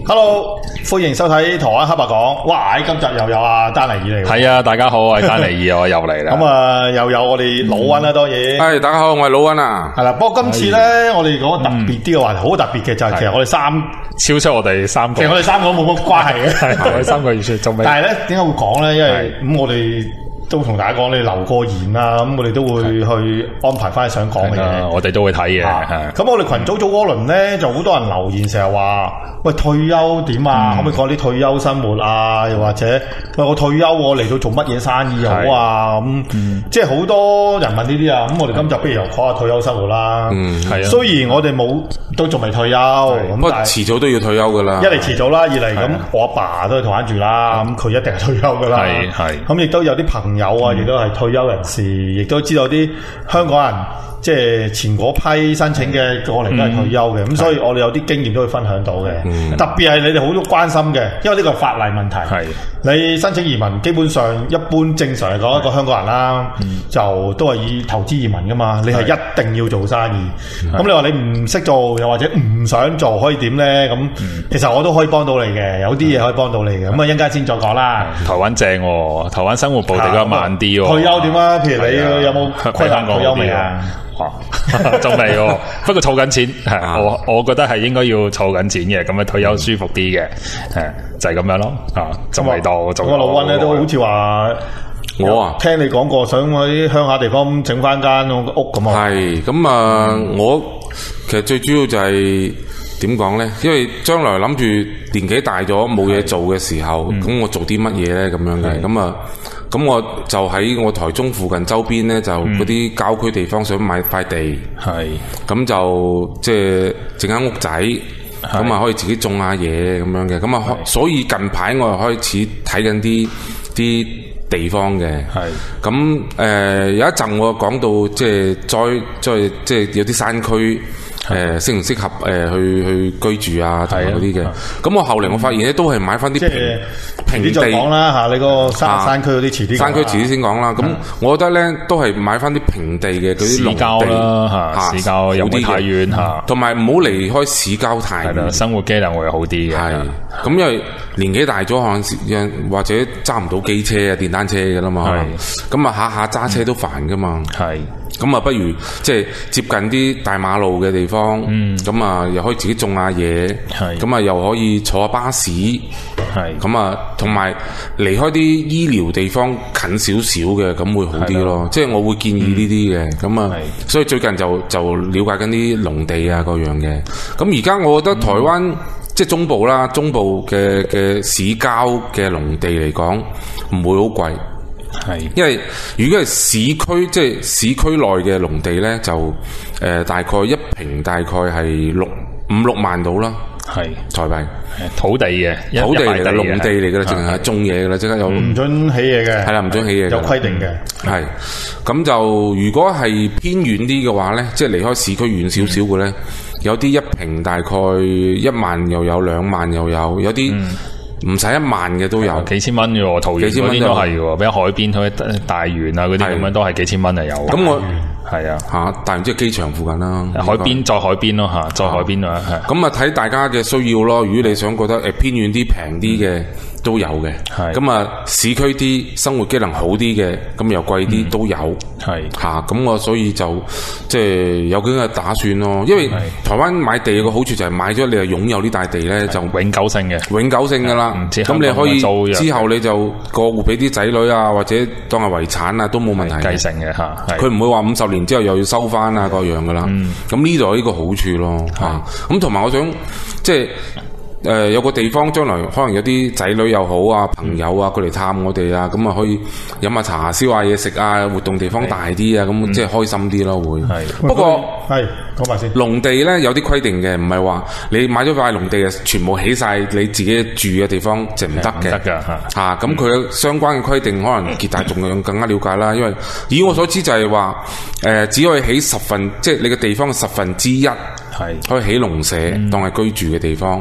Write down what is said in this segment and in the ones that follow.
Hello， 歡迎收睇台灣黑白講。哇！今集又有阿丹尼爾嚟。 係啊，大家好，我係丹尼爾，我又嚟啦。 咁啊，又有我哋老溫啦，當然。 係，大家好，我係老溫啊。 係啦，不過今次咧，我哋講個特別啲嘅話題，好特別嘅就係其實我哋超出我哋三個。 其實我哋三個都冇乜關係嘅， 係我哋三個完全仲未。 但係咧，點解會講咧？因為咁我哋都同大家講，你留過言啦，咁我哋都會去安排翻你想講嘅嘢。 我哋都會睇嘅。 咁我哋群組組嗰輪咧，就好多人留言，成日話：喂，退休點啊？可唔可以講啲退休生活啊？又或者喂，我退休我嚟到做乜嘢生意好啊？咁即係好多人問呢啲啊。咁我哋今集不如又講下退休生活啦。 係啊。 雖然我哋都仲未退休，咁不過遲早都要退休噶啦。 一嚟遲早啦，二嚟咁我阿爸都喺台灣住啦，咁佢一定係退休噶啦。 係。咁亦都有啲朋友啊，亦都係退休人士，亦都知道啲香港人即係前嗰批申請嘅過嚟都係退休嘅，咁所以我哋有啲經驗都會分享到嘅。特別係你哋好多關心嘅，因為呢個係法例問題。係你申請移民，基本上一般正常嚟講，一個香港人啦，就都係以投資移民噶嘛。你係一定要做生意。咁你話你唔識做，又或者唔想做，可以點咧？咁其實我都可以幫到你嘅，有啲嘢可以幫到你嘅。咁啊，一陣間先再講啦。 台灣正喎，台灣生活步調比較慢啲喎。 退休點啊？譬如你有冇規劃退休未啊？ 仲未喎，不過儲緊錢，我覺得係應該要儲緊錢嘅，咁樣退休舒服啲嘅，就係咁樣咯。仲未到。咁我老溫咧都好似話，我聽你講過，想喺鄉下地方整翻間屋咁啊。 係咁啊，我其實最主要就係點講咧？因為將來諗住年紀大咗冇嘢做嘅時候，咁我做啲乜嘢咧？咁樣嘅，咁我就喺我台中附近周邊咧，就嗰啲郊區地方想買塊地，咁就即係整間屋仔，咁啊可以自己種下嘢咁樣嘅，咁啊所以近排我又開始睇緊啲地方嘅，咁有一陣我講到即係再即係有啲山區。適唔適合去居住啊？同埋嗰啲嘅，咁我後嚟我發現咧，都係買翻啲平地。再講啦嚇，你個山區嗰啲遲啲。 山區遲啲先講啦。咁我覺得咧，都係買翻啲平地嘅嗰啲農地啦，市郊又唔會太遠嚇， 同埋唔好離開市郊太遠， 生活機能會好啲嘅。 係咁，因為年紀大咗，可能或者揸唔到機車啊、電單車嘅啦嘛。咁啊，下下揸車都煩噶嘛。係。咁啊，不如即係接近啲大馬路嘅地方，咁啊又可以自己種下嘢，咁啊又可以坐下巴士，咁啊同埋離開啲醫療地方近少少嘅，咁會好啲咯。即係我會建議呢啲嘅，咁啊，所以最近就了解緊啲農地啊嗰樣嘅。咁而家我覺得台灣即係中部啦，中部嘅市郊嘅農地嚟講，唔會好貴。因為如果係市區，即係市區內嘅農地咧，就大概一平大概係五六萬到啦，係台幣。 土地嘅， 土地嚟嘅，農地嚟嘅啦，淨係種嘢嘅啦，即刻有唔准起嘢嘅， 係啦，唔准起嘢， 有規定嘅。 係咁就如果係偏遠啲嘅話咧，即係離開市區遠少少嘅咧，有啲一平大概1萬又有，2萬又有，有啲。唔使1萬嘅都有， 幾千蚊嘅喎，桃園嗰啲都係嘅，比如海邊去大園啊嗰啲咁樣都係幾千蚊就有。咁我係啊嚇，大園即係機場附近啦，海邊再海邊咯嚇，再海邊啊係。咁啊睇大家嘅需要咯，如果你想覺得偏遠啲平啲嘅都有嘅，咁啊市區啲生活機能好啲嘅，咁又貴啲都有，係嚇。咁我所以就即係有咁嘅打算咯，因為台灣買地嘅好處就係買咗你就擁有呢笪地咧，就永久性嘅， 永久性噶啦。咁你可以之後你就過戶俾啲仔女啊，或者當係遺產啊，都冇問題繼承嘅嚇。 佢唔會話50年之後又要收翻啊，各樣噶啦。咁呢度係呢個好處咯嚇。咁同埋我想即係。有個地方將來可能有啲仔女又好啊，朋友啊，佢嚟探我哋啊，咁啊可以飲下茶、燒下嘢食啊，活動地方大啲啊，咁即係開心啲咯會。不過講埋先， 農地咧有啲規定嘅，唔係話你買咗塊農地啊，全部起晒你自己住嘅地方就唔得嘅。得㗎嚇。咁佢有相關嘅規定，可能傑大仲更加了解啦。因為以我所知就係話，只可以起即係你嘅地方嘅1/10，係可以起農舍當係居住嘅地方。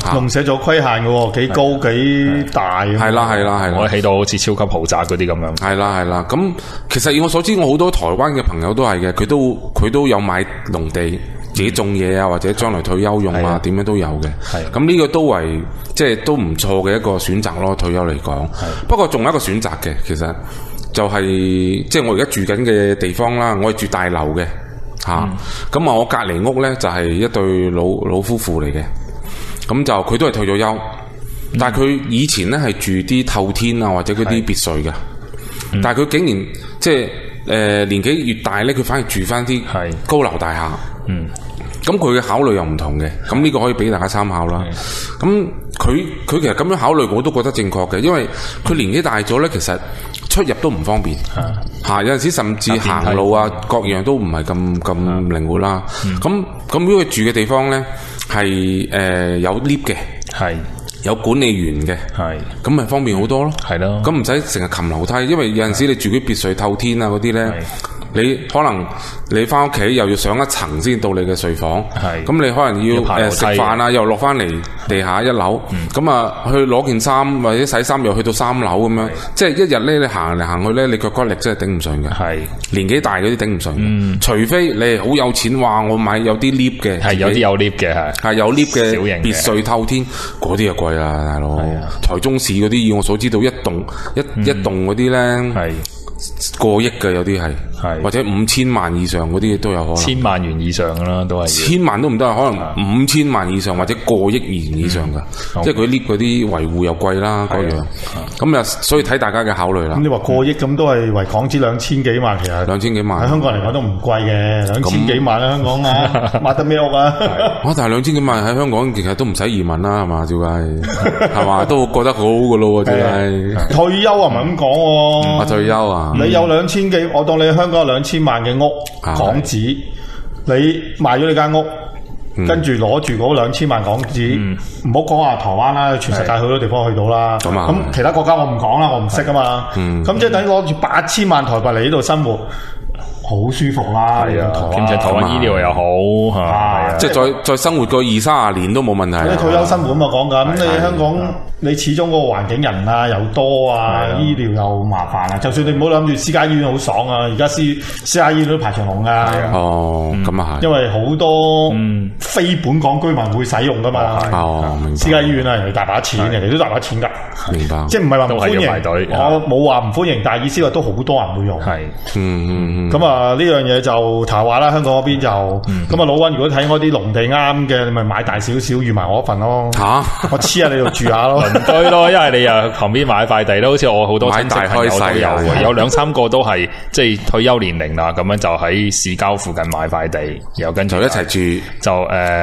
用寫咗規限嘅喎，幾高幾大。 係啦， 我起到好似超級豪宅嗰啲咁樣。 係啦，咁其實以我所知，我好多台灣嘅朋友都係嘅，佢都有買農地。自己種嘢啊，或者將來退休用啊，點樣都有嘅。咁呢個都為即係都唔錯嘅一個選擇咯。退休嚟講，不過仲有一個選擇嘅，其實就係即係我而家住緊嘅地方啦。我係住大樓嘅嚇，咁啊我隔離屋呢，就係一對老夫婦嚟嘅。咁就佢都係退咗休，但係佢以前呢係住啲透天啊或者嗰啲別墅嘅，但係佢竟然即係年紀越大呢，佢反而住翻啲高樓大廈。咁佢嘅考慮又唔同嘅，咁呢個可以俾大家參考啦。咁佢其實咁樣考慮，我都覺得正確嘅，因為佢年紀大咗呢，其實出入都唔方便，有陣時甚至行路啊，各樣都唔係咁靈活啦。咁如果佢住嘅地方呢，係有 lift 嘅，有管理員嘅，咁咪方便好多咯。咁唔使成日擒樓梯，因為有陣時你住啲別墅透天啊嗰啲呢。你可能你翻屋企又要上一層先到你嘅睡房，咁你可能要食飯啊，又落翻嚟地下一樓，咁啊去攞件衫或者洗衫又去到3樓咁樣，即係一日咧你行嚟行去咧，你腳骨力真係頂唔順嘅。年紀大嗰啲頂唔順，除非你係好有錢，話我買有啲 lift 嘅，有啲有 lift 嘅係有 lift 嘅別墅透天，嗰啲就貴啦，大佬。台中市嗰啲以我所知道一棟嗰啲咧。過億嘅有啲係，或者5000萬以上嗰啲都有可能。1000萬元以上噶啦，都係。1000萬都唔得，可能5000萬以上或者過億元以上噶，即係佢 lift 嗰啲維護又貴啦，嗰樣。咁啊，所以睇大家嘅考慮啦。咁你話過億咁都係為港紙2000幾萬，其實2000幾萬喺香港嚟講都唔貴嘅，2000幾萬啦，香港啊，買得咩屋啊？但係2000幾萬喺香港其實都唔使移民啦，係嘛？照計係嘛？都覺得好噶咯，真係。退休啊，唔係咁講喎。退休啊？你有2000幾，我當你香港有2000萬嘅屋港紙，你賣咗你間屋，跟住攞住嗰2000萬港紙，唔好講話台灣啦，全世界好多地方去到啦。咁其他國家我唔講啦，我唔識啊嘛。咁即係等於攞住8000萬台幣嚟呢度生活。好舒服啦，兼且台灣醫療又好，即係再生活個20-30年都冇問題。你退休生活咁啊講緊，咁你香港你始終嗰個環境人啊又多啊，醫療又麻煩啊。就算你唔好諗住私家醫院好爽啊，而家私家醫院都排長龍啊。咁啊係，因為好多非本港居民會使用噶嘛。明白。私家醫院啊，人哋大把錢，人哋都大把錢㗎。明白。即係唔係話唔歡迎？我冇話唔歡迎，但係意思話都好多人會用。係。咁啊。呢樣嘢就談話啦，香港嗰邊就咁啊。老溫如果睇我啲農地啱嘅，你咪買大少少預埋我一份咯。我黐喺你度住下咯，鄰居咯。因為你又旁邊買塊地都好似我好多親戚朋友都有，有2-3個都係即係退休年齡啦，咁樣就喺市郊附近買塊地，然後跟住一齊住，就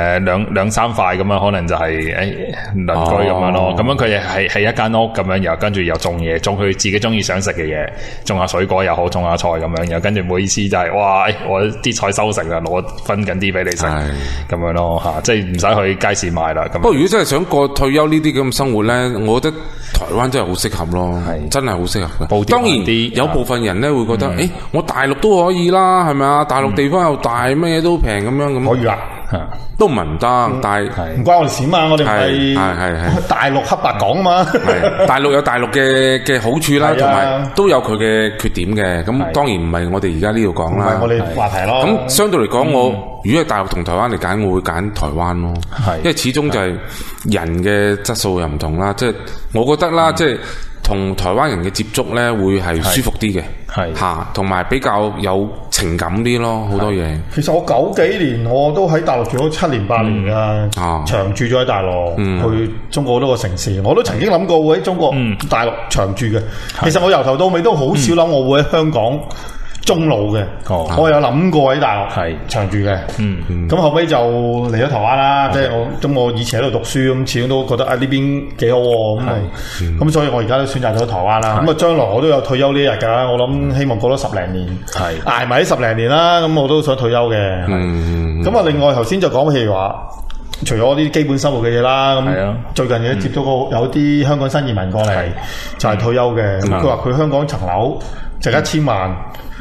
2-3塊咁樣，可能就係鄰居咁樣咯。咁樣佢係一間屋咁樣，然後跟住又種嘢，種佢自己中意想食嘅嘢，種下水果又好，種下菜咁樣，然後跟住每次就係哇！我啲菜收成啦，攞分緊啲俾你食，咁樣咯嚇，即係唔使去街市買啦。不過如果真係想過退休呢啲咁嘅生活咧，我覺得台灣真係好適合咯，真係好適合嘅。當然有部分人咧會覺得，我大陸都可以啦，係咪啊？大陸地方又大，咩嘢都平咁樣咁。可以啊。都唔係唔得，但係唔關我哋事嘛，我哋係大陸黑白講啊嘛。大陸有大陸嘅好處啦，同埋都有佢嘅缺點嘅。咁當然唔係我哋而家呢度講啦，唔係我哋話題咯。咁相對嚟講，我如果係大陸同台灣嚟揀，我會揀台灣咯。因為始終就係人嘅質素又唔同啦。即係我覺得啦，即係同台灣人嘅接觸咧，會係舒服啲嘅。嚇，同埋比較有情感啲咯，好多嘢。其實我90幾年我都喺大陸住咗7年8年㗎，長住咗喺大陸，去中國好多個城市，我都曾經諗過會喺中國大陸長住嘅。其實我由頭到尾都好少諗我會喺香港終老嘅。我有諗過喺大陸長住嘅。咁後尾就嚟咗台灣啦，即係我以前喺度讀書，咁始終都覺得呢邊幾好喎。咁所以我而家都選擇咗台灣啦。咁啊將來我都有退休呢日㗎，我諗希望過咗10零年，捱埋10零年啦，咁我都想退休嘅。咁啊另外頭先就講譬如話，除咗啲基本生活嘅嘢啦，咁最近亦接觸過有啲香港新移民過嚟，就係退休嘅。佢話佢香港層樓值1000萬。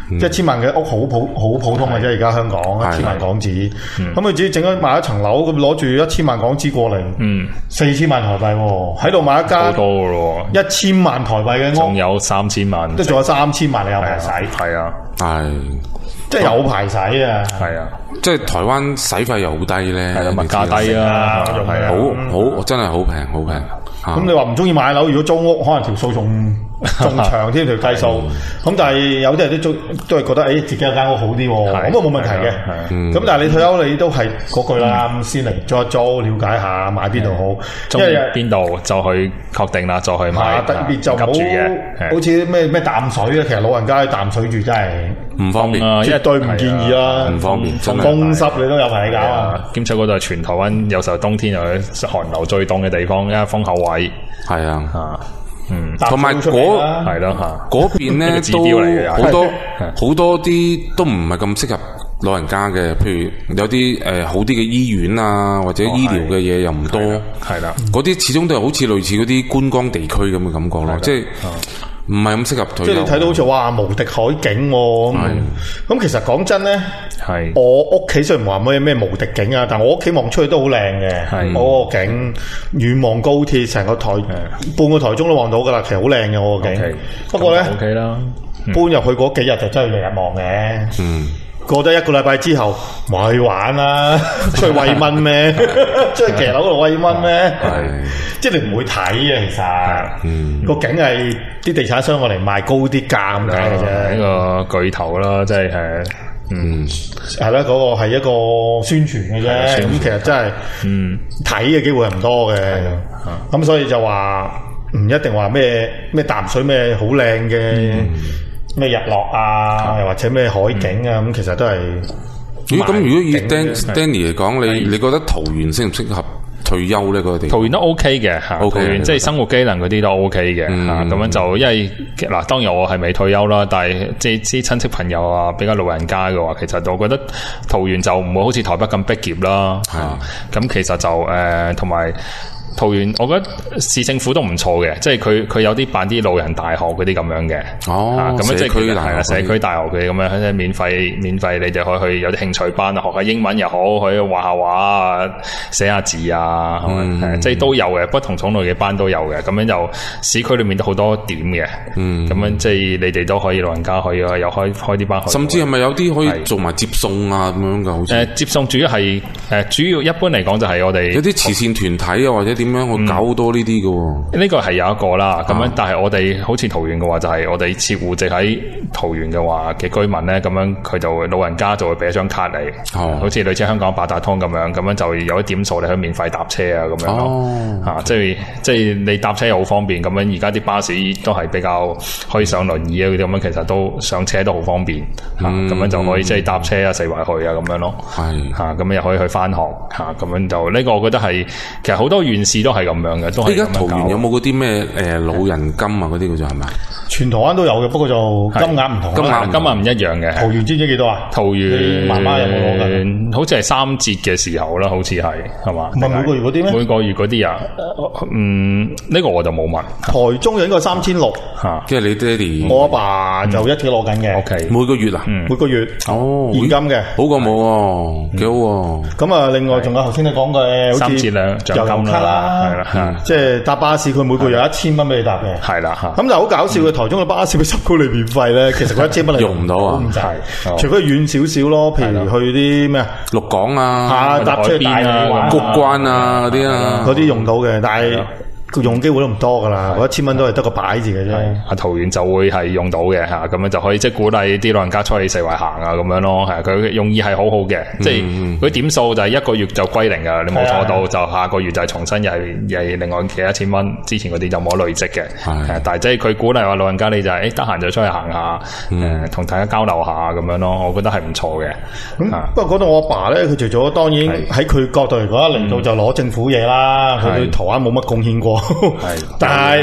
1000萬嘅屋好普通嘅啫，而家香港1000萬港紙，咁佢自己整咗買一層樓，咁攞住1000萬港紙過嚟，4000萬台幣喎，喺度買一間好多嘅咯 ，1000萬台幣嘅屋， 仲有3000萬， 即係仲有3000萬你有排使， 係啊， 即係有排使啊， 係啊，即係台灣使費又好低咧， 係啊，物價低啊， 好真係好平好平。 咁你話唔中意買樓，如果租屋，可能條數仲長添條計數。咁但係有啲人都係覺得，自己有間屋好啲，咁啊冇問題嘅。咁但係你退休你都係嗰句啦，先嚟租一租，了解下買邊度好， 中意邊度就去確定啦，再去買。 特別就唔好，好似咩淡水啊，其實老人家喺淡水住真係唔方便， 絕對唔建議啦， 唔方便。 風濕你都有排搞啊！ 兼且嗰度係全台灣有時候冬天又係寒流最凍嘅地方，因為風口位。 係啊，同埋係咯吓， 嗰邊咧都好多啲都唔係咁適合老人家嘅，譬如有啲好啲嘅醫院啊，或者醫療嘅嘢又唔多， 係啦， 嗰啲始終都係好似類似嗰啲觀光地區咁嘅感覺咯，即係唔係咁適合退休。 即係你睇到好似哇無敵海景喎，咁其實講真咧，我屋企雖然話咩無敵景啊，但我屋企望出去都好靚嘅，我個景遠望高鐵，成個半個台中都望到噶啦，其實好靚嘅我個景。不過咧，搬入去嗰幾日就真係日日望嘅。過咗1個禮拜之後，咪去玩啦，出去餵蚊咩？出去騎樓度餵蚊咩？即係你唔會睇嘅，其實個景係啲地產商過嚟賣高啲價咁解嘅啫。 呢個巨頭啦，即係係啦，嗰個係一個宣傳嘅啫。咁其實真係睇嘅機會係唔多嘅。咁所以就話唔一定話咩淡水咩好靚嘅。咩日落啊，又或者咩海景啊，咁其實都係。 咁如果以 Danny 嚟講，你覺得桃園適唔適合退休呢？嗰個地方桃園都 OK 嘅嚇，桃園即係生活機能嗰啲都 OK 嘅嚇。咁樣就因為嗱，當然我係未退休啦，但係即係啲親戚朋友啊，比較老人家嘅話，其實我覺得桃園就唔會好似台北咁逼仄啦。咁其實就同埋。桃園，我覺得市政府都唔錯嘅，即係佢有啲辦啲老人大學嗰啲咁樣嘅，咁樣即係佢係啦，社區大學佢咁樣，即係免費，你哋可以去有啲興趣班啊，學下英文又好，可以畫下畫啊，寫下字啊，即係都有嘅，不同種類嘅班都有嘅，咁樣就市區裏面都好多點嘅，咁樣即係你哋都可以老人家可以又開啲班， 甚至係咪有啲可以做埋接送啊咁樣嘅？好似接送主要係主要一般嚟講就係我哋有啲慈善團體啊，或者點樣去搞好多呢啲嘅。呢個係有一個啦，咁樣，但係我哋好似桃園嘅話，就係我哋設戶籍喺桃園嘅話嘅居民咧，咁樣佢就會老人家就會俾一張卡你，好似類似香港八達通咁樣就有啲點數你可以免費搭車啊咁樣咯，即係你搭車又好方便，咁樣而家啲巴士都係比較可以上輪椅啊嗰啲咁樣，其實都上車都好方便，咁樣就可以即係搭車啊四圍去啊咁樣咯，咁又可以去翻學咁樣就呢個我覺得係其實好多縣市都係咁樣嘅，都係咁樣搞。而家桃園有冇嗰啲咩老人金啊嗰啲嘅啫係咪？ 全台灣都有嘅，不過就金額唔同， 金額唔一樣嘅。 桃園知唔知幾多啊？ 桃園媽媽有冇攞㗎？ 好似係3節嘅時候啦，好似係嘛？ 唔係每個月嗰啲咩？ 每個月嗰啲啊，呢個我就冇問。 台中就應該3600 嚇，即係你爹哋。 我阿爸就一直攞緊嘅。 OK， 每個月啊？ 每個月現金嘅， 好過冇喎，幾好喎。 咁啊，另外仲有頭先你講嘅 3節兩獎金啦，係啦，即係搭巴士佢每個月有1000蚊俾你搭嘅， 係啦嚇。 咁就好搞笑嘅，台中嘅巴士佢10公里免費咧，其實佢1000蚊嚟用唔到啊， 除非遠少少咯，譬如去啲咩鹿港啊， 搭車大理谷關啊嗰啲啊， 嗰啲用到嘅，但係佢用機會都唔多噶啦，嗰1000蚊都係得個擺字嘅啫。 桃園就會係用到嘅嚇，咁樣就可以即係鼓勵啲老人家出去四圍行啊咁樣咯，係佢用意係好好嘅，即係嗰啲點數就係1個月就歸零噶，你冇錯到就下個月就係重新又係另外其他1000蚊，之前嗰啲就冇得累積嘅，但係即係佢鼓勵話老人家你就係得閒就出去行下，同大家交流下咁樣咯，我覺得係唔錯嘅。 不過講到我阿爸咧，佢除咗當然喺佢角度嚟講，嚟到就攞政府嘢啦，佢對台灣冇乜貢獻過。但係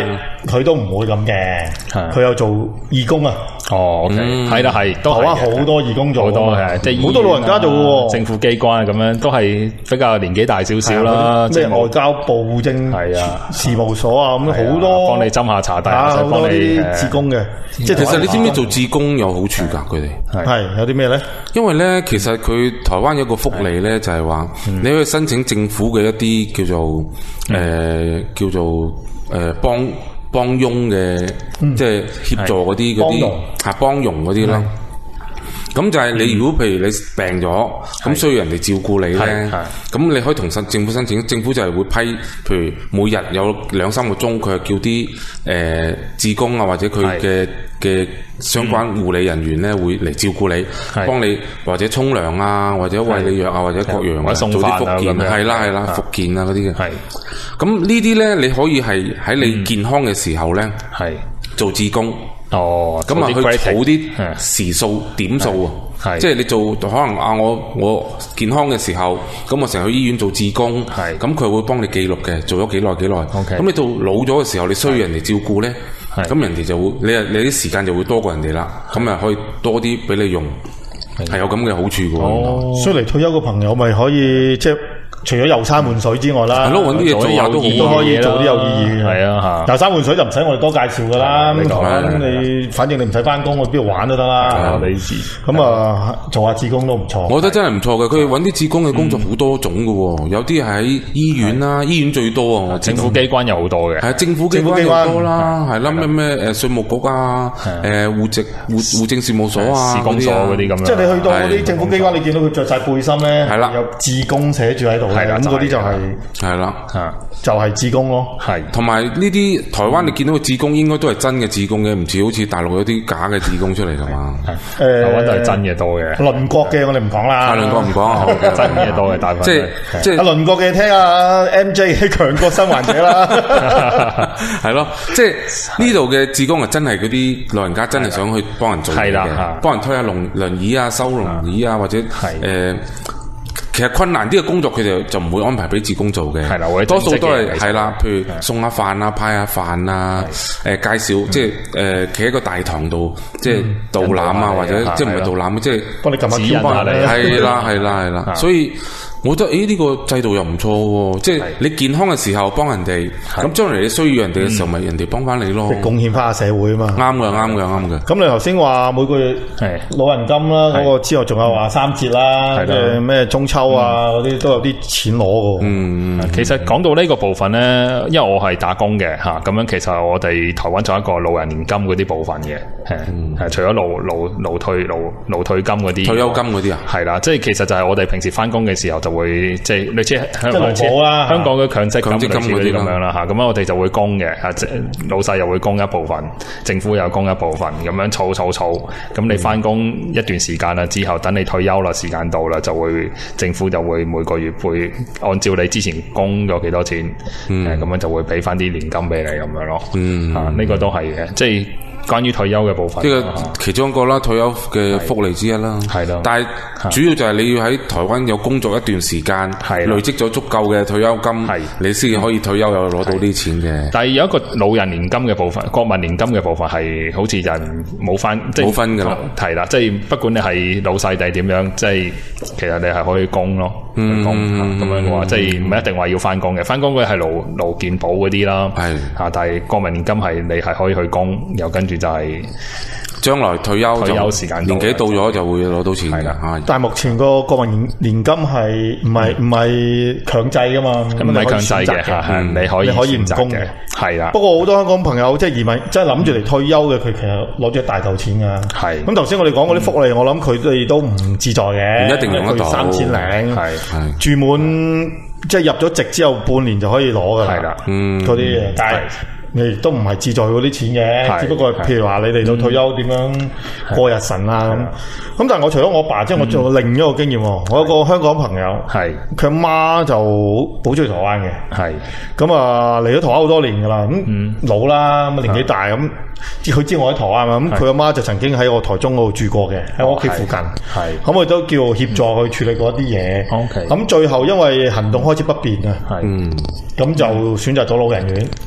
佢都唔會咁嘅，佢有做義工啊。 哦 ，OK，係啦，係都係好多義工做， 好多係即係好多老人家做喎， 政府機關咁樣都係比較年紀大少少啦， 咩外交部政事務所啊，咁好多幫你斟下茶，但係幫你義工嘅。 即係其實你知唔知做義工有好處㗎？佢哋係有啲咩咧？ 因為咧，其實佢台灣有一個福利咧，就係話你可以申請政府嘅一啲叫做幫傭嘅，即係協助嗰啲幫傭嗰啲啦。咁就係你如果譬如你病咗，咁需要人哋照顧你咧，咁你可以同政府申請，政府就係會批，譬如每日有2-3個鐘，佢係叫啲志工啊或者佢嘅相關護理人員咧會嚟照顧你，幫你或者沖涼啊，或者餵你藥啊，或者各樣做啲復健，係啦，復健啊嗰啲嘅。咁呢啲咧，你可以係喺你健康嘅時候咧，做志工。哦，咁啊去儲啲時數點數啊，即係你做可能我健康嘅時候，咁我成日去醫院做志工，咁佢會幫你記錄嘅，做咗幾耐，咁你到老咗嘅時候，你需要人哋照顧咧，咁人哋就會你啲時間就會多過人哋啦，咁啊可以多啲俾你用，係有咁嘅好處嘅。 哦，所以嚟退休嘅朋友咪可以即係。除咗遊山玩水之外啦， 係咯，揾啲嘢做下都可以做啲有意義嘅。 係啊， 遊山玩水就唔使我哋多介紹噶啦。咁你反正你唔使翻工，去邊度玩都得啦。咁啊，做下志工都唔錯。 我覺得真係唔錯嘅。佢揾啲志工嘅工作好多種嘅喎，有啲係喺醫院啦，醫院最多啊。 政府機關有好多嘅。 係政府機關又多啦，係啦咩稅務局啊，戶政事務所啊， 市公所嗰啲咁樣。 即係你去到嗰啲政府機關，你見到佢着晒背心咧，係啦，有志工寫住喺度。係咁嗰啲就係啦，就係志工咯。 係同埋呢啲台灣你見到嘅志工應該都係真嘅志工嘅，唔似好似大陸有啲假嘅志工出嚟噶嘛。 台灣都係真嘅多嘅。 鄰國嘅我哋唔講啦， 鄰國唔講， 真嘅多嘅大部分。 即係鄰國嘅聽下 MJ 強國生還者啦。 係咯，即係呢度嘅志工係真係嗰啲老人家真係想去幫人做嘢嘅，幫人推下輪椅啊、收輪椅啊，或者其實困難啲嘅工作，佢哋就唔會安排俾志工做嘅。係啦，多數都係啦，譬如送下飯啊、派下飯啊，介紹即係企喺個大堂度，即係導覽啊，或者即係唔係導覽，即係幫你撳下指紋嚟。 係啦，所以我覺得呢個制度又唔錯喎，即係你健康嘅時候幫人哋，咁將來你需要人哋嘅時候，咪人哋幫翻你咯， 貢獻翻下社會啊嘛。啱嘅。 咁你頭先話每個月老人金啦，嗰個之後仲有話3節啦，咩中秋啊嗰啲都有啲錢攞嘅。 其實講到呢個部分咧，因為我係打工嘅嚇，咁樣其實我哋台灣仲有一個老人年金嗰啲部分嘅，係除咗勞退金嗰啲退休金嗰啲啊， 係啦，即係其實就係我哋平時翻工嘅時候就會即係類似香港嘅強積金嗰啲咁樣啦嚇，咁樣我哋就會供嘅嚇，老細又會供一部分，政府又供一部分，咁樣儲，咁你翻工一段時間啦之後，等你退休啦，時間到啦，就會政府就會每個月會按照你之前供咗幾多錢，咁樣就會俾翻啲年金俾你咁樣咯，呢個都係嘅，即係。關於退休嘅部分， 呢個其中一個啦，退休嘅福利之一啦。係咯，但係主要就係你要喺台灣有工作一段時間，累積咗足夠嘅退休金，你先可以退休又攞到啲錢嘅。 但係有一個老人年金嘅部分，國民年金嘅部分係好似就冇分，即係冇分㗎啦。 係啦，即係不管你係老細定點樣，即係其實你係可以供咯，供咁樣嘅話，即係唔一定話要翻工嘅，翻工嘅係勞健保嗰啲啦。係啊，但係國民年金係你係可以去供，又跟住。就係將來退休時間年紀到咗就會攞到錢嘅。 但係目前個國民年金係唔係強制噶嘛？ 唔係強制嘅，你可以唔供嘅。係啦。不過好多香港朋友即係移民，即係諗住嚟退休嘅，佢其實攞咗大嚿錢噶。係。咁頭先我哋講嗰啲福利，我諗佢哋都唔自在嘅。 唔一定用得到。 3000零，住滿即係入咗籍之後半年就可以攞噶啦。係啦。嗰啲嘢，但係。你亦都唔係志在嗰啲錢嘅，只不過譬如話你嚟到退休點樣過日神啊咁。咁但係我除咗我爸，即係我做另一個經驗，我有個香港朋友，佢阿媽就好中意台灣嘅，咁啊嚟咗台灣好多年噶啦，咁老啦，咁年紀大咁，佢知我喺台灣嘛，咁佢阿媽就曾經喺我台中嗰度住過嘅，喺我屋企附近，咁我都叫協助去處理過一啲嘢，咁最後因為行動開始不便啊，咁就選擇咗老人院。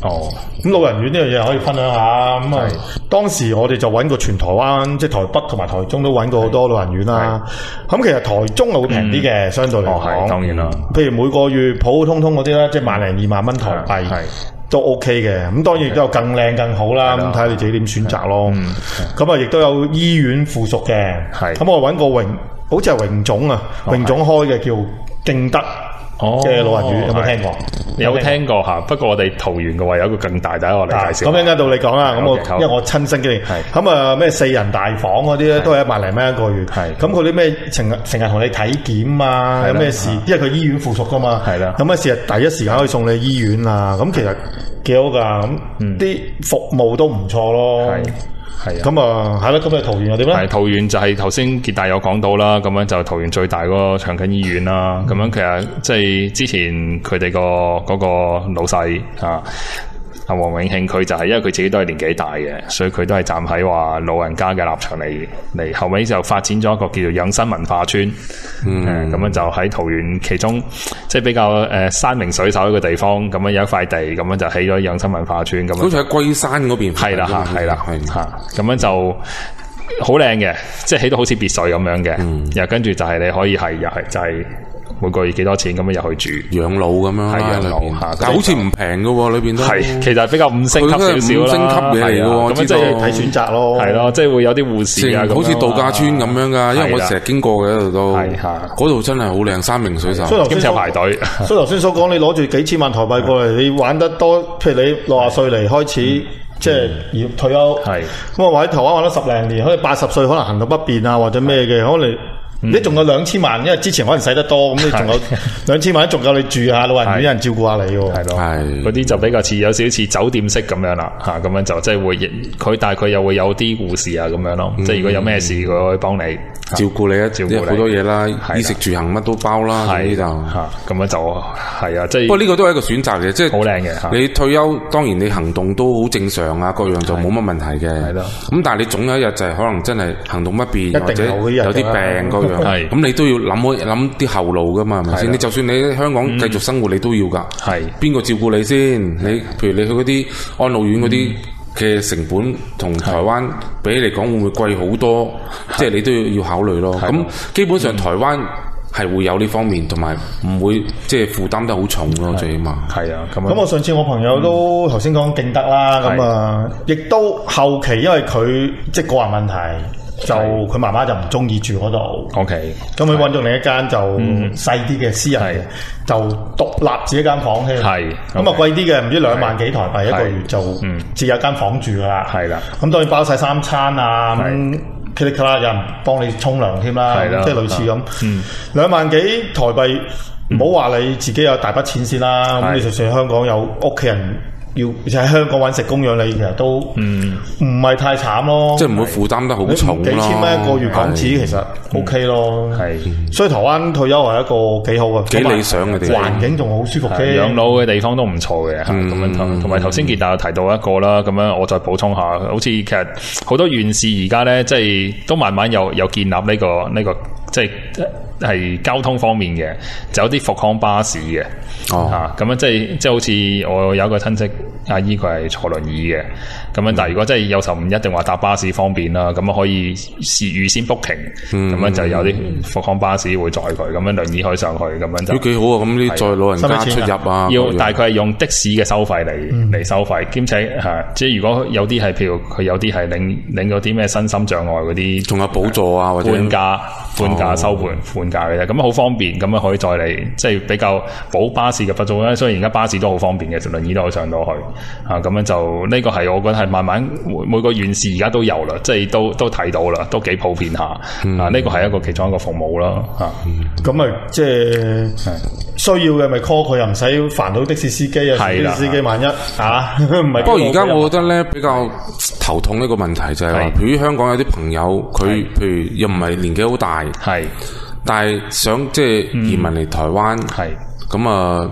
咁老人院呢樣嘢可以分享下。咁啊，當時我哋就揾過全台灣，即係台北同埋台中都揾過好多老人院啦。咁其實台中係會平啲嘅，相對嚟講。 當然啦。譬如每個月普普通通嗰啲咧，即係1零2萬蚊台幣都 OK 嘅。咁當然亦都有更靚更好啦。咁睇下你自己點選擇咯。咁啊，亦都有醫院附屬嘅。咁我揾過好似係榮總啊，榮總開嘅叫敬德嘅老人院，有冇聽過？ 有聽過嚇，不過我哋桃園嘅話有一個更大，等我嚟介紹。 咁一陣間到你講啦，咁我因為我親身經歷，咁啊咩4人大房嗰啲咧都係1萬零蚊一個月，咁佢啲咩成日同你體檢啊，有咩事，因為佢醫院附屬噶嘛，咁啊成日第一時間可以送你醫院啊，咁其實幾好㗎，咁啲服務都唔錯咯。咁啊，係啦，咁啊，桃園又點咧？ 係桃園就係頭先傑大有講到啦，咁樣就桃園最大嗰個長庚醫院啦。咁樣其實即係之前佢哋嗰個老細阿黃永慶，佢就係因為佢自己都係年紀大嘅，所以佢都係站喺話老人家嘅立場嚟，後尾就發展咗一個叫做養生文化村。咁樣就喺桃園其中即係比較山明水秀一個地方，咁樣有一塊地，咁樣就起咗養生文化村。咁好似喺龜山嗰邊。 係啦，咁樣就好靚嘅，即係起到好似別墅咁樣嘅。又跟住就係你可以又係就係每個月幾多錢咁樣入去住養老咁樣。係養老但好似唔平㗎喎，裏邊都係其實比較5星級少少啦。 5星級嘢嚟㗎喎， 咁即係睇選擇咯。係咯，即係會有啲護士啊， 好似度假村咁樣㗎。因為我成日經過嘅嗰度都，嗰度真係好靚，山明水秀。 兼且排隊。 所以頭先所講，你攞住幾千萬台幣過嚟，你玩得多，譬如你60歲嚟開始。即係要退休，咁我話喺台灣玩咗10零年，可能80歲可能行動不便啊，或者咩嘅，可能你仲有2000萬，因為之前可能使得多，咁你仲有2000萬，仲夠你住下老人院，有人照顧下你喎。 係咯，嗰啲就比較似有少少似酒店式咁樣啦，咁樣就即係會但係佢又會有啲護士啊咁樣咯，即係如果有咩事佢可以幫你照顧你，照顧好多嘢啦，衣食住行乜都包啦，呢啲就咁樣就係啊，即係。 不過呢個都係一個選擇嘅，即係好靚嘅。 你退休當然你行動都好正常啊，各樣就冇乜問題嘅。係咯。咁但係你總有一日就係可能真係行動不便，或者有啲病嗰樣。係，咁你都要諗啲後路噶嘛，係咪先？你就算你喺香港繼續生活，你都要噶。係，邊個照顧你先？你譬如你去嗰啲安老院嗰啲嘅成本，同台灣比嚟講會唔會貴好多？即係你都要考慮咯。咁基本上台灣係會有呢方面，同埋唔會即係負擔得好重咯，最起碼。係啊，咁我上次我朋友都頭先講敬德啦，咁啊，亦都後期因為佢即係個人問題。就佢媽媽就唔中意住嗰度 ，OK， 咁佢揾咗另一間就細啲嘅私人嘅，就獨立自己間房添，係咁啊貴啲嘅，唔知2萬幾台幣一個月就自有間房住噶啦，係啦，咁當然包晒3餐啊，咁噼里咔啦有人幫你沖涼添啦，即係類似咁，2萬幾台幣，唔好話你自己有大筆錢先啦，咁你就算香港有屋企人。要喺香港揾食供養你，其實都唔係太慘咯， 即係唔會負擔得好重咯。 幾千蚊一個月港紙其實 OK 咯，所以台灣退休係一個幾好嘅、 幾理想嘅地方， 環境仲好舒服嘅， 養老嘅地方都唔錯嘅。咁樣同埋頭先傑大有提到一個啦，咁樣我再補充下，好似其實好多縣市而家咧，即係都慢慢有建立呢個即係交通方面嘅，就有啲復康巴士嘅。咁樣即係好似我有一個親戚阿姨，佢係坐輪椅嘅，咁樣但係如果真係有時候唔一定話搭巴士方便啦，咁樣可以預先 booking，咁樣就有啲復康巴士會載佢，咁樣輪椅可以上去，咁樣就都幾好啊！咁啲載老人家出入啊， 要大概係用的士嘅收費嚟收費，兼且即係如果有啲係譬如佢有啲係領咗啲咩身心障礙嗰啲， 仲有補助啊或者半價收半價嘅啫，咁好方便，咁樣可以再嚟即係比較補巴士嘅不足咧。雖然而家巴士都好方便嘅，輪椅都可以上到去咁樣就呢個係我覺得係慢慢每個縣市而家都有啦，即係都睇到啦，都幾普遍下呢個係一個其中一個服務啦咁咪即係需要嘅咪 call 佢，又唔使煩到的士司機啊，的士司機萬一唔係。 不過而家我覺得咧比較頭痛一個問題就係話，譬如香港有啲朋友佢譬如又唔係年紀好大，但係想即係移民嚟台灣，咁啊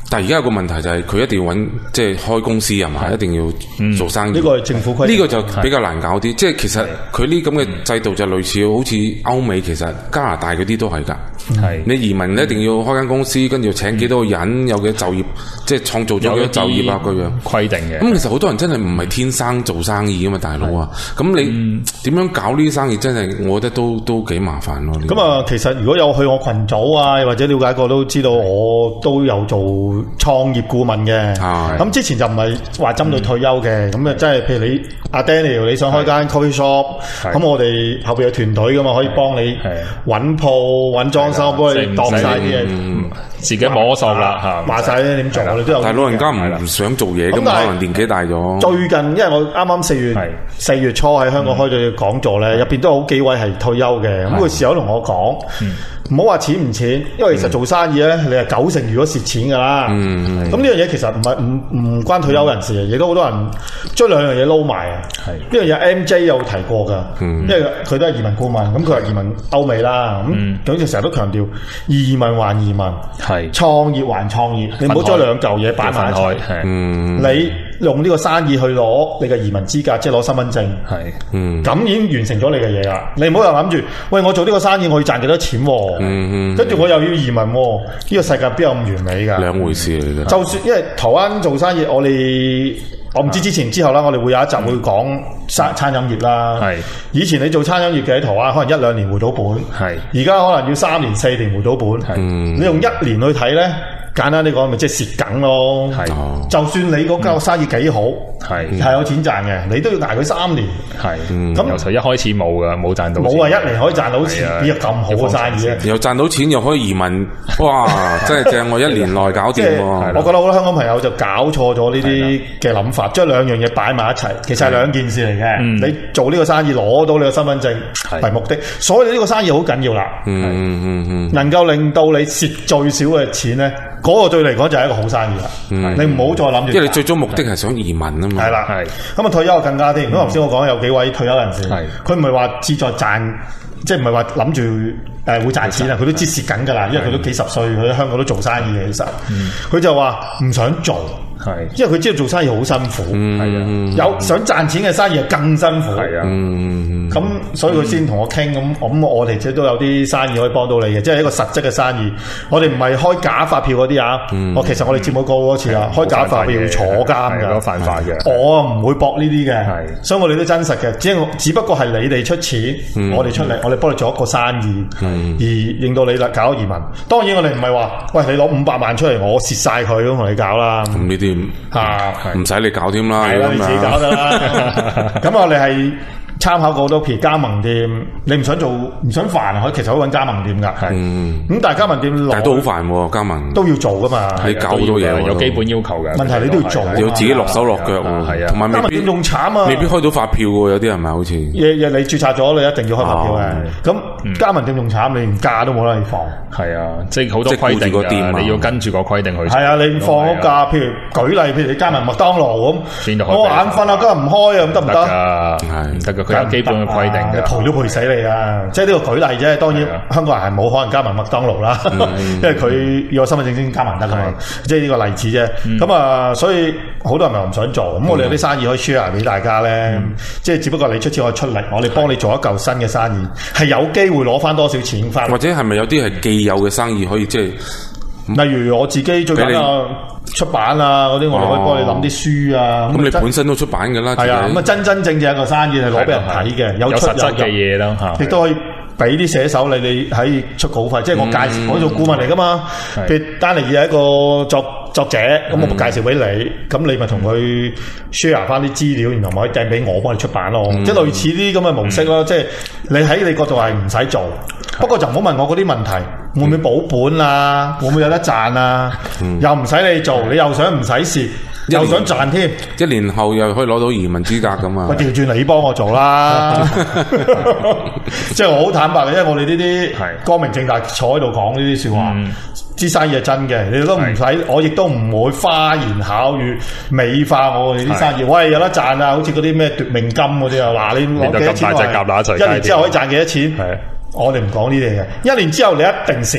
但係而家有個問題就係佢一定要揾即係開公司係嘛，一定要做生意。 呢個係政府規定， 呢個就比較難搞啲。即係其實佢呢咁嘅制度就類似好似歐美，其實加拿大嗰啲都係㗎。係你移民一定要開間公司，跟住請幾多個人，有幾多就業，即係創造咗幾多就業啊嗰樣規定嘅。 咁其實好多人真係唔係天生做生意㗎嘛，大佬啊！咁你點樣搞呢啲生意真係，我覺得都幾麻煩咯。 咁啊，其實如果有去我群組啊，或者了解過都知道，我都有做創業顧問嘅。咁之前就唔係話針對退休嘅，咁啊，即係譬如你阿 Daniel 你想開間 coffee shop，咁我哋後邊有團隊噶嘛，可以幫你揾鋪、揾裝修，幫你度晒啲嘢， 自己摸索啦嚇， 話晒咧點做，我哋都有。 但係老人家唔想做嘢，咁可能年紀大咗。最近因為我啱啱4月初喺香港開咗個講座咧，入邊都有好幾位係退休嘅，咁佢時候同我講。唔好話錢唔錢，因為其實做生意咧，你係90%如果蝕錢噶啦。咁呢樣嘢其實唔關退休人士嘅，亦都好多人將兩樣嘢撈埋啊。呢樣嘢 MJ 有提過噶，因為佢都係移民顧問，咁佢係移民歐美啦。咁好似成日都強調移民還移民，創業還創業，你唔好將兩嚿嘢擺埋一齊。你用呢個生意去攞你嘅移民資格，即係攞身份證，咁已經完成咗你嘅嘢啦。你唔好又諗住，喂，我做呢個生意我要賺幾多錢喎？跟住我又要移民喎，呢個世界邊有咁完美㗎？兩回事嚟㗎。 就算因為台灣做生意，我唔知之前之後啦，我哋會有一集會講餐飲業啦。以前你做餐飲業嘅喺台灣，可能1-2年回到本，而家可能要3年4年回到本。你用1年去睇咧？簡單啲講，咪即係蝕緊咯。就算你嗰間生意幾好，係有錢賺嘅，你都要捱佢3年。 咁由頭一開始冇㗎，冇賺到。 冇話1年可以賺到錢，邊有咁好嘅生意啊？ 又賺到錢，又可以移民，哇！真係正，我1年內搞掂喎。 我覺得好多香港朋友就搞錯咗呢啲嘅諗法，將兩樣嘢擺埋一齊，其實係兩件事嚟嘅。你做呢個生意攞到你個身份證係目的，所以呢個生意好緊要啦。能夠令到你蝕最少嘅錢咧。嗰個對你嚟講就係一個好生意啦，你唔好再諗住。 因為你最終目的係想移民啊嘛。 係啦，咁啊退休更加添。咁頭先我講有幾位退休人士，佢唔係話志在賺，即係唔係話諗住會賺錢啊，佢都知蝕緊㗎啦。因為佢都幾十歲，佢喺香港都做生意嘅，其實佢就話唔想做。因為佢知道做生意好辛苦，有想賺錢嘅生意係更辛苦。咁所以佢先同我傾，咁我哋即都有啲生意可以幫到你嘅，即係一個實質嘅生意。我哋唔係開假發票嗰啲啊。其實我哋節目講過多次啦，開假發票要坐監㗎， 犯法嘅。 我唔會搏呢啲嘅，所以我哋都真實嘅。只不過係你哋出錢，我哋出力，我哋幫你做一個生意，而令到你搞移民。當然我哋唔係話，喂，你攞500萬出嚟，我蝕晒佢咁同你搞啦。 咁呢啲唔使你搞添啦， 係啦，你自己搞得啦。咁我哋係參考過好多，譬如加盟店，你唔想做唔想煩，其實可以揾加盟店㗎。咁但係加盟店但係都好煩喎，加盟都要做㗎嘛。 你搞好多嘢， 有基本要求嘅。 問題你都要做， 要自己落手落腳喎。同埋加盟店仲慘啊， 未必開到發票喎，有啲係咪好似？ 你註冊咗，你一定要開發票嘅。咁加盟店仲慘，你連假都冇得你放。 係啊，即係好多規定㗎，你要跟住個規定去。 係啊，你放咗假，譬如舉例，譬如你加盟麥當勞咁，我眼瞓啊，今日唔開啊，咁得唔得？ 係唔得㗎，佢有基本嘅規定嘅， 賠都賠死你啊！即係呢個舉例啫。當然香港人係冇可能加盟麥當勞啦，因為佢要有身份證先加盟得㗎嘛。即係呢個例子啫。咁啊，所以好多人咪唔想做。咁我哋有啲生意可以 share 俾大家咧，即係只不過你出錢我出力，我哋幫你做一嚿新嘅生意，係有機會攞翻多少錢翻。 或者係咪有啲係既有嘅生意可以即係？ 例如我自己最近出版啊嗰啲，我哋可以幫你諗啲書啊。 咁你本身都出版㗎啦。 係啊，咁啊真正一個生意係攞俾人睇嘅，有實質嘅嘢啦嚇。亦都可以俾啲寫手你喺出稿費，即係我介紹我做顧問嚟㗎嘛。譬如丹尼爾係一個作者，咁我介紹俾你，咁你咪同佢 share 翻啲資料，然後咪可以掟俾我幫你出版咯。即係類似啲咁嘅模式咯。即係你喺你角度係唔使做。不過就唔好問我嗰啲問題，會唔會保本啊？會唔會有得賺啊？又唔使你做，你又想唔使蝕，又想賺添。 1年後又可以攞到移民資格咁啊！ 喂，調轉你幫我做啦，即係我好坦白嘅，因為我哋呢啲光明正大坐喺度講呢啲説話，啲生意係真嘅，你都唔使，我亦都唔會花言巧語美化我哋啲生意。喂，有得賺啊！好似嗰啲咩奪命金嗰啲啊，嗱，你攞幾多錢？1年之後可以賺幾多錢？我哋唔講呢啲嘢嘅，1年之後你一定蝕，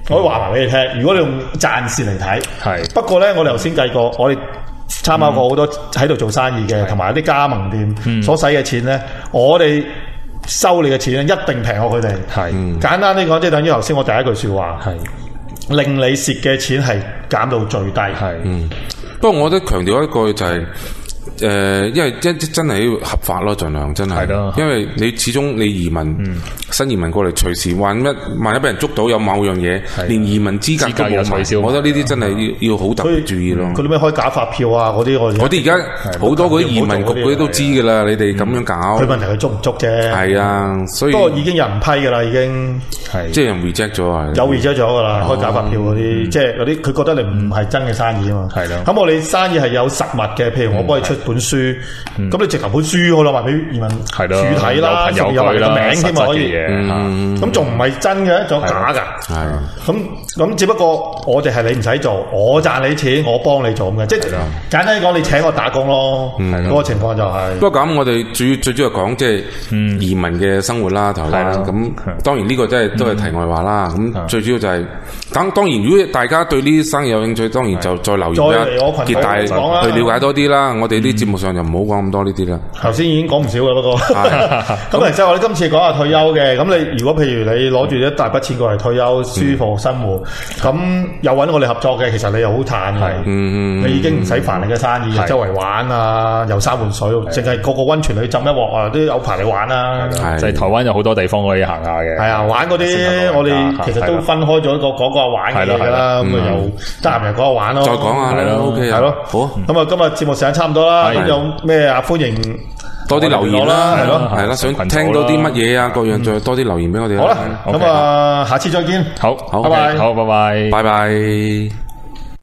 我可以話埋俾你聽。如果你用賺蝕嚟睇，係不過咧，我哋頭先計過，我哋參考過好多喺度做生意嘅，同埋啲加盟店所使嘅錢咧，我哋收你嘅錢咧，一定平過佢哋。係簡單啲講，即係等於頭先我第一句説話，係令你蝕嘅錢係減到最低。係不過我覺得強調一個就係。因為真係要合法咯，盡量真係。係咯，因為你始終你移民，新移民過嚟，隨時萬一俾人捉到有某樣嘢，連移民資格都冇埋，我覺得呢啲真係要好特別注意咯。 佢哋咩開假發票啊？嗰啲我啲而家好多嗰啲移民局嗰啲都知噶啦，你哋咁樣搞。 佢問題佢捉唔捉啫？ 係啊，所以不過已經有人批噶啦，已經係即係人 reject 咗啊， 有 reject 咗噶啦，開假發票嗰啲，即係嗰啲佢覺得你唔係真嘅生意啊嘛。係咯。咁我哋生意係有實物嘅，譬如我幫你出本書。咁你直頭本書我攞埋俾移民署睇啦，仲有埋個名添嘛可以，咁仲唔係真嘅，仲有假噶。係咁只不過我哋係你唔使做，我賺你錢，我幫你做咁嘅，即係簡單講，你請我打工咯。嗰個情況就係。不過咁我哋最主要講即係移民嘅生活啦，台灣咁當然呢個真係都係題外話啦。咁最主要就係當然如果大家對呢啲生意有興趣，當然就再留言啦，結大去了解多啲啦。我哋啲節目上就唔好講咁多呢啲啦。 頭先已經講唔少啦，不過咁其實我哋今次講下退休嘅。咁你如果譬如你攞住一大筆錢過嚟退休，舒服生活，咁又揾我哋合作嘅，其實你又好嘆嘅。你已經唔使煩你嘅生意，周圍玩啊，遊山玩水，淨係個溫泉去浸一鑊啊，都有排你玩啦。 就係台灣有好多地方可以行下嘅。 係啊，玩嗰啲我哋其實都分開咗講個玩嘅嘢啦。咁啊又得閒又講下玩咯。 再講下係咯 ，OK 係咯，好。咁啊今日節目時間差唔多啦。咁有咩啊？歡迎多啲留言啦，係咯，想聽到啲乜嘢啊？各樣再多啲留言俾我哋。 好啦，咁啊，下次再見。 好，拜拜，好，拜拜， 拜拜。